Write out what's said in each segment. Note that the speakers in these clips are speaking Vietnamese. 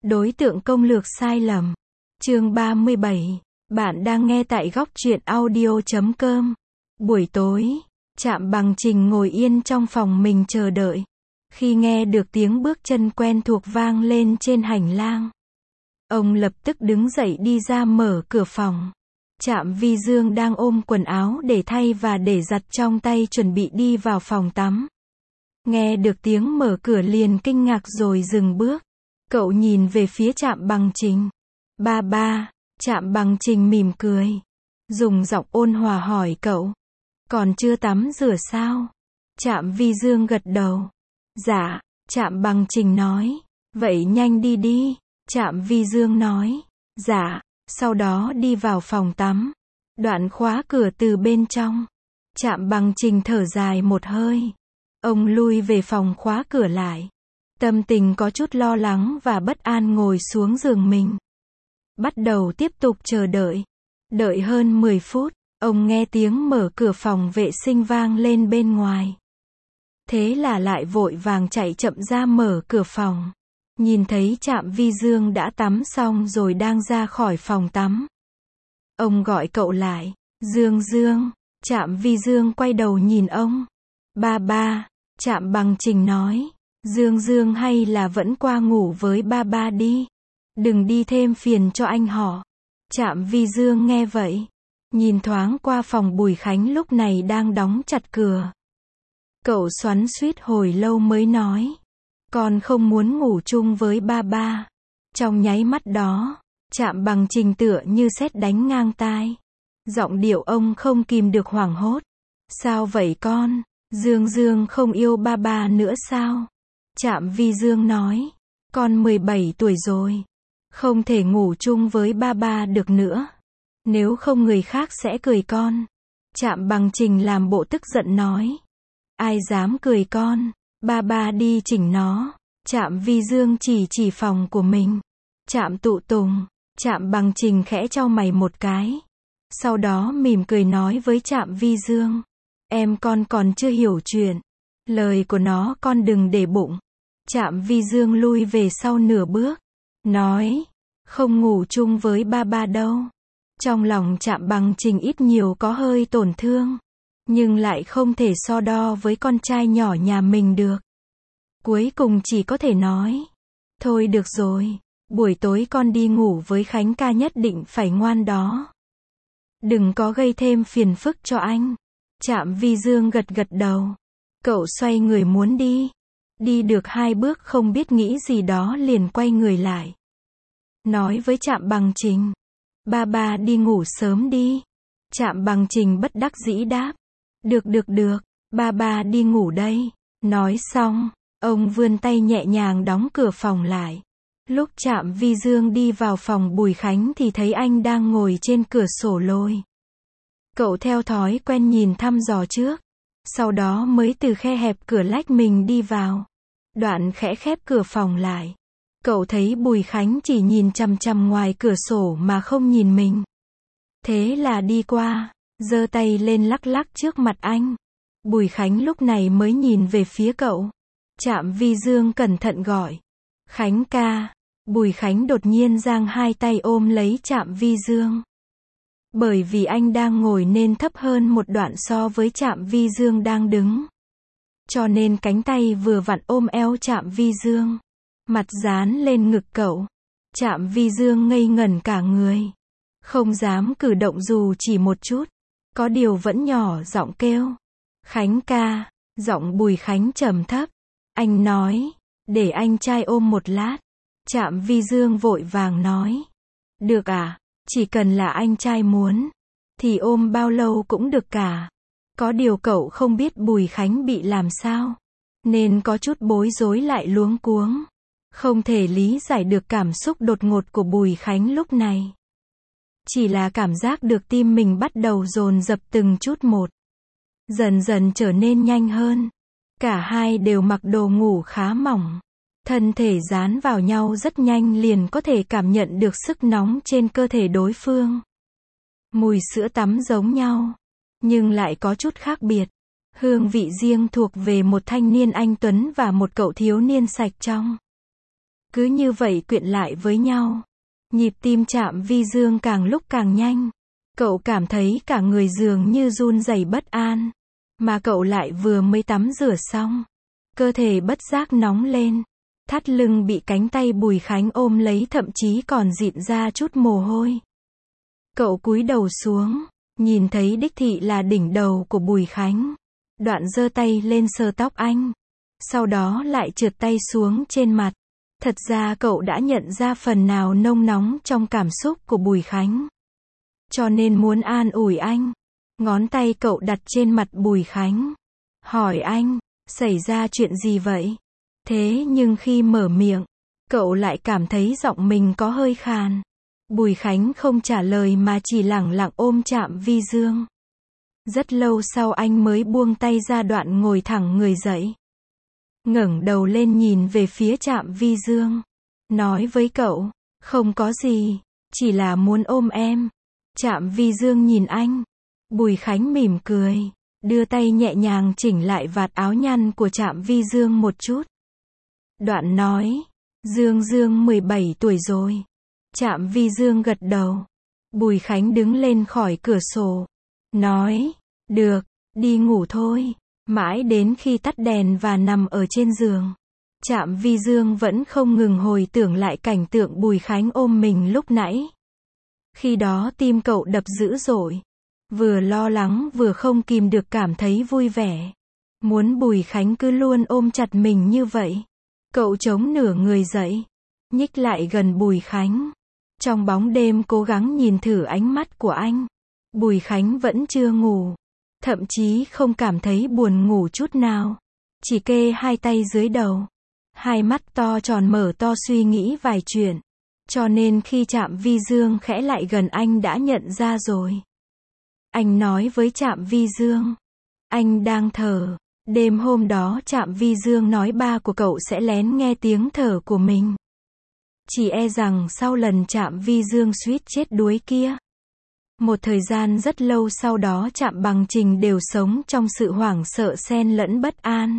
Đối tượng công lược sai lầm. Chương 37. Bạn đang nghe tại góc truyện audio.com. Buổi tối, Trạm Bằng Trình ngồi yên trong phòng mình chờ đợi. Khi nghe được tiếng bước chân quen thuộc vang lên trên hành lang, ông lập tức đứng dậy đi ra mở cửa phòng. Trạm Vi Dương đang ôm quần áo để thay và để giặt trong tay chuẩn bị đi vào phòng tắm. Nghe được tiếng mở cửa liền kinh ngạc rồi dừng bước. Cậu nhìn về phía Trạm Bằng Trình. Ba. Trạm Bằng Trình mỉm cười, dùng giọng ôn hòa hỏi cậu. Còn chưa tắm rửa sao? Trạm Vi Dương gật đầu. Dạ, Trạm Bằng Trình nói. Vậy nhanh đi đi. Trạm Vi Dương nói. Dạ, sau đó đi vào phòng tắm. Đoạn khóa cửa từ bên trong. Trạm Bằng Trình thở dài một hơi. Ông lui về phòng khóa cửa lại. Tâm tình có chút lo lắng và bất an ngồi xuống giường mình. Bắt đầu tiếp tục chờ đợi. Đợi hơn 10 phút, ông nghe tiếng mở cửa phòng vệ sinh vang lên bên ngoài. Thế là lại vội vàng chạy chậm ra mở cửa phòng. Nhìn thấy Trạm Vi Dương đã tắm xong rồi đang ra khỏi phòng tắm. Ông gọi cậu lại. Dương. Trạm Vi Dương quay đầu nhìn ông. Ba. Trạm Bằng Trình nói. Dương hay là vẫn qua ngủ với ba đi. Đừng đi thêm phiền cho anh họ. Trạm Vi Dương nghe vậy, nhìn thoáng qua phòng Bùi Khánh lúc này đang đóng chặt cửa. Cậu xoắn xuýt hồi lâu mới nói. Con không muốn ngủ chung với ba. Trong nháy mắt đó, Trạm Bằng Trình tựa như sét đánh ngang tai. Giọng điệu ông không kìm được hoảng hốt. Sao vậy con? Dương không yêu ba nữa sao? Trạm Vi Dương nói. Con 17 tuổi rồi. Không thể ngủ chung với ba được nữa. Nếu không người khác sẽ cười con. Trạm Bằng Trình làm bộ tức giận nói. Ai dám cười con? Ba đi chỉnh nó. Trạm Vi Dương chỉ phòng của mình. Trạm Tụ Tùng. Trạm Bằng Trình khẽ chau mày một cái. Sau đó mỉm cười nói với Trạm Vi Dương. Em con còn chưa hiểu chuyện. Lời của nó con đừng để bụng. Trạm Vi Dương lui về sau nửa bước. Nói. Không ngủ chung với ba đâu. Trong lòng Trạm Bằng Trình ít nhiều có hơi tổn thương. Nhưng lại không thể so đo với con trai nhỏ nhà mình được. Cuối cùng chỉ có thể nói. Thôi được rồi. Buổi tối con đi ngủ với Khánh ca nhất định phải ngoan đó. Đừng có gây thêm phiền phức cho anh. Trạm Vi Dương gật đầu. Cậu xoay người muốn đi. Đi được 2 bước không biết nghĩ gì đó liền quay người lại. Nói với Trạm Bằng Trình. Ba đi ngủ sớm đi. Trạm Bằng Trình bất đắc dĩ đáp. Được. Ba đi ngủ đây. Nói xong, ông vươn tay nhẹ nhàng đóng cửa phòng lại. Lúc Trạm Vi Dương đi vào phòng Bùi Khánh thì thấy anh đang ngồi trên cửa sổ lôi. Cậu theo thói quen nhìn thăm dò trước. Sau đó mới từ khe hẹp cửa lách mình đi vào. Đoạn khẽ khép cửa phòng lại. Cậu thấy Bùi Khánh chỉ nhìn chằm ngoài cửa sổ mà không nhìn mình. Thế là đi qua, giơ tay lên lắc trước mặt anh. Bùi Khánh lúc này mới nhìn về phía cậu. Trạm Vi Dương cẩn thận gọi. Khánh ca. Bùi Khánh đột nhiên giang 2 tay ôm lấy Trạm Vi Dương. Bởi vì anh đang ngồi nên thấp hơn một đoạn so với Trạm Vi Dương đang đứng. Cho nên cánh tay vừa vặn ôm eo Trạm Vi Dương. Mặt dán lên ngực cậu. Trạm Vi Dương ngây ngẩn cả người. Không dám cử động dù chỉ một chút. Có điều vẫn nhỏ giọng kêu. Khánh ca. Giọng Bùi Khánh trầm thấp. Anh nói. Để anh trai ôm một lát. Trạm Vi Dương vội vàng nói. Được à, chỉ cần là anh trai muốn. Thì ôm bao lâu cũng được cả. Có điều cậu không biết Bùi Khánh bị làm sao. Nên có chút bối rối lại luống cuống. Không thể lý giải được cảm xúc đột ngột của Bùi Khánh lúc này. Chỉ là cảm giác được tim mình bắt đầu dồn dập từng chút một. Dần trở nên nhanh hơn. Cả hai đều mặc đồ ngủ khá mỏng. Thân thể dán vào nhau rất nhanh liền có thể cảm nhận được sức nóng trên cơ thể đối phương. Mùi sữa tắm giống nhau, nhưng lại có chút khác biệt. Hương vị riêng thuộc về một thanh niên anh tuấn và một cậu thiếu niên sạch trong. Cứ như vậy quyện lại với nhau. Nhịp tim Trạm Vi Dương càng lúc càng nhanh. Cậu cảm thấy cả người dường như run rẩy bất an. Mà cậu lại vừa mới tắm rửa xong. Cơ thể bất giác nóng lên. Thắt lưng bị cánh tay Bùi Khánh ôm lấy, thậm chí còn dịn ra chút mồ hôi. Cậu cúi đầu xuống, nhìn thấy đích thị là đỉnh đầu của Bùi Khánh. Đoạn giơ tay lên sờ tóc anh. Sau đó lại trượt tay xuống trên mặt. Thật ra cậu đã nhận ra phần nào nông nóng trong cảm xúc của Bùi Khánh. Cho nên muốn an ủi anh. Ngón tay cậu đặt trên mặt Bùi Khánh. Hỏi anh, xảy ra chuyện gì vậy? Thế nhưng khi mở miệng, cậu lại cảm thấy giọng mình có hơi khàn. Bùi Khánh không trả lời mà chỉ lẳng lặng ôm Trạm Vi Dương. Rất lâu sau anh mới buông tay ra, đoạn ngồi thẳng người dậy. Ngẩng đầu lên nhìn về phía Trạm Vi Dương. Nói với cậu, không có gì, chỉ là muốn ôm em. Trạm Vi Dương nhìn anh. Bùi Khánh mỉm cười, đưa tay nhẹ nhàng chỉnh lại vạt áo nhăn của Trạm Vi Dương một chút. Đoạn nói, Dương 17 tuổi rồi. Trạm Vi Dương gật đầu. Bùi Khánh đứng lên khỏi cửa sổ. Nói, được, đi ngủ thôi. Mãi đến khi tắt đèn và nằm ở trên giường. Trạm Vi Dương vẫn không ngừng hồi tưởng lại cảnh tượng Bùi Khánh ôm mình lúc nãy. Khi đó tim cậu đập dữ dội. Vừa lo lắng vừa không kìm được cảm thấy vui vẻ. Muốn Bùi Khánh cứ luôn ôm chặt mình như vậy. Cậu chống nửa người dậy. Nhích lại gần Bùi Khánh. Trong bóng đêm cố gắng nhìn thử ánh mắt của anh. Bùi Khánh vẫn chưa ngủ. Thậm chí không cảm thấy buồn ngủ chút nào. Chỉ kê hai tay dưới đầu. Hai mắt to tròn mở to suy nghĩ vài chuyện. Cho nên khi Trạm Vi Dương khẽ lại gần anh đã nhận ra rồi. Anh nói với Trạm Vi Dương. Anh đang thở. Đêm hôm đó Trạm Vi Dương nói ba của cậu sẽ lén nghe tiếng thở của mình. Chỉ e rằng sau lần Trạm Vi Dương suýt chết đuối kia. Một thời gian rất lâu sau đó Trạm Bằng Trình đều sống trong sự hoảng sợ xen lẫn bất an.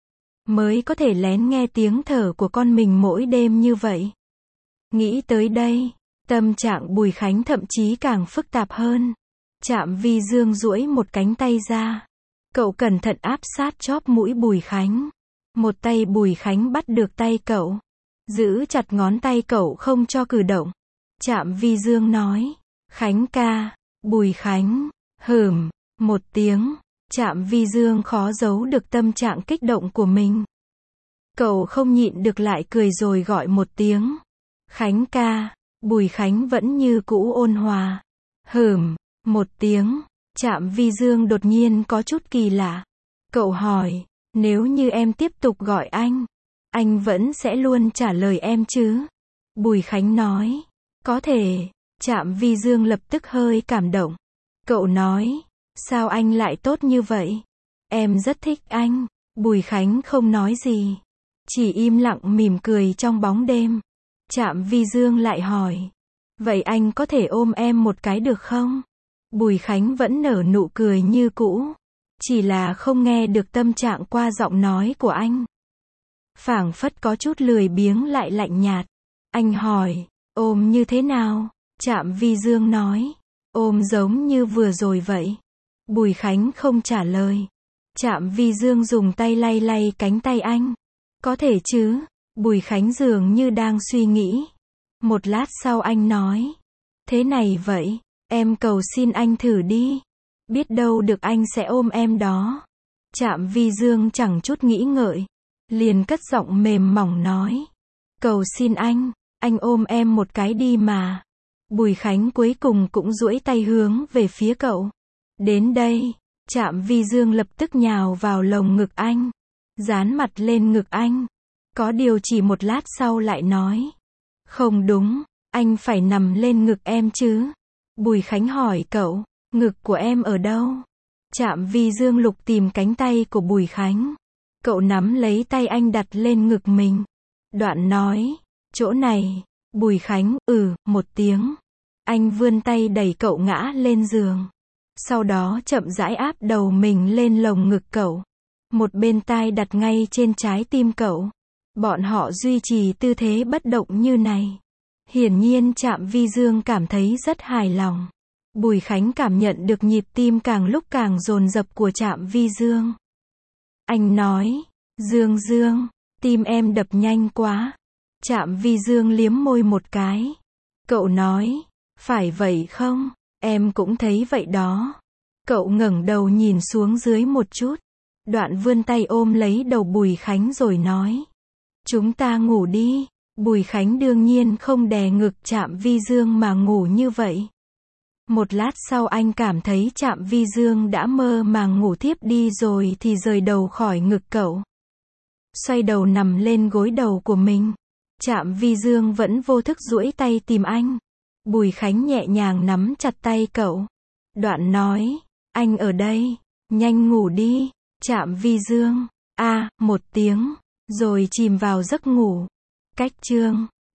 Mới có thể lén nghe tiếng thở của con mình mỗi đêm như vậy. Nghĩ tới đây, tâm trạng Bùi Khánh thậm chí càng phức tạp hơn. Trạm Vi Dương duỗi một cánh tay ra. Cậu cẩn thận áp sát chóp mũi Bùi Khánh. Một tay Bùi Khánh bắt được tay cậu. Giữ chặt ngón tay cậu không cho cử động. Trạm Vi Dương nói. Khánh ca. Bùi Khánh. Một tiếng. Trạm Vi Dương khó giấu được tâm trạng kích động của mình. Cậu không nhịn được lại cười rồi gọi một tiếng. Khánh ca. Bùi Khánh vẫn như cũ ôn hòa. Một tiếng. Trạm Vi Dương đột nhiên có chút kỳ lạ. Cậu hỏi, nếu như em tiếp tục gọi anh vẫn sẽ luôn trả lời em chứ? Bùi Khánh nói, có thể. Trạm Vi Dương lập tức hơi cảm động. Cậu nói, sao anh lại tốt như vậy? Em rất thích anh. Bùi Khánh không nói gì. Chỉ im lặng mỉm cười trong bóng đêm. Trạm Vi Dương lại hỏi, vậy anh có thể ôm em một cái được không? Bùi Khánh vẫn nở nụ cười như cũ. Chỉ là không nghe được tâm trạng qua giọng nói của anh. Phảng phất có chút lười biếng lại lạnh nhạt. Anh hỏi, ôm như thế nào? Trạm Vi Dương nói, ôm giống như vừa rồi vậy. Bùi Khánh không trả lời. Trạm Vi Dương dùng tay lay lay cánh tay anh. Có thể chứ? Bùi Khánh dường như đang suy nghĩ. Một lát sau anh nói, thế này vậy, em cầu xin anh thử đi. Biết đâu được anh sẽ ôm em đó. Trạm Vi Dương chẳng chút nghĩ ngợi. Liền cất giọng mềm mỏng nói. Cầu xin anh ôm em một cái đi mà. Bùi Khánh cuối cùng cũng duỗi tay hướng về phía cậu. Đến đây, Trạm Vi Dương lập tức nhào vào lồng ngực anh. Dán mặt lên ngực anh. Có điều chỉ một lát sau lại nói. Không đúng, anh phải nằm lên ngực em chứ. Bùi Khánh hỏi cậu, ngực của em ở đâu? Trạm Vi Dương lục tìm cánh tay của Bùi Khánh. Cậu nắm lấy tay anh đặt lên ngực mình. Đoạn nói, chỗ này. Bùi Khánh, một tiếng. Anh vươn tay đẩy cậu ngã lên giường. Sau đó chậm rãi áp đầu mình lên lồng ngực cậu. Một bên tai đặt ngay trên trái tim cậu. Bọn họ duy trì tư thế bất động như này. Hiển nhiên Trạm Vi Dương cảm thấy rất hài lòng. Bùi Khánh cảm nhận được nhịp tim càng lúc càng dồn dập của Trạm Vi Dương. Anh nói, Dương Dương, tim em đập nhanh quá. Trạm Vi Dương liếm môi một cái. Cậu nói, phải vậy không? Em cũng thấy vậy đó. Cậu ngẩng đầu nhìn xuống dưới một chút. Đoạn vươn tay ôm lấy đầu Bùi Khánh rồi nói. Chúng ta ngủ đi. Bùi Khánh đương nhiên không đè ngực Trạm Vi Dương mà ngủ như vậy. Một lát sau anh cảm thấy Trạm Vi Dương đã mơ màng ngủ thiếp đi rồi thì rời đầu khỏi ngực cậu. Xoay đầu nằm lên gối đầu của mình. Trạm Vi Dương vẫn vô thức duỗi tay tìm anh. Bùi Khánh nhẹ nhàng nắm chặt tay cậu. Đoạn nói, anh ở đây, nhanh ngủ đi. Trạm Vi Dương, một tiếng, rồi chìm vào giấc ngủ. Cách chương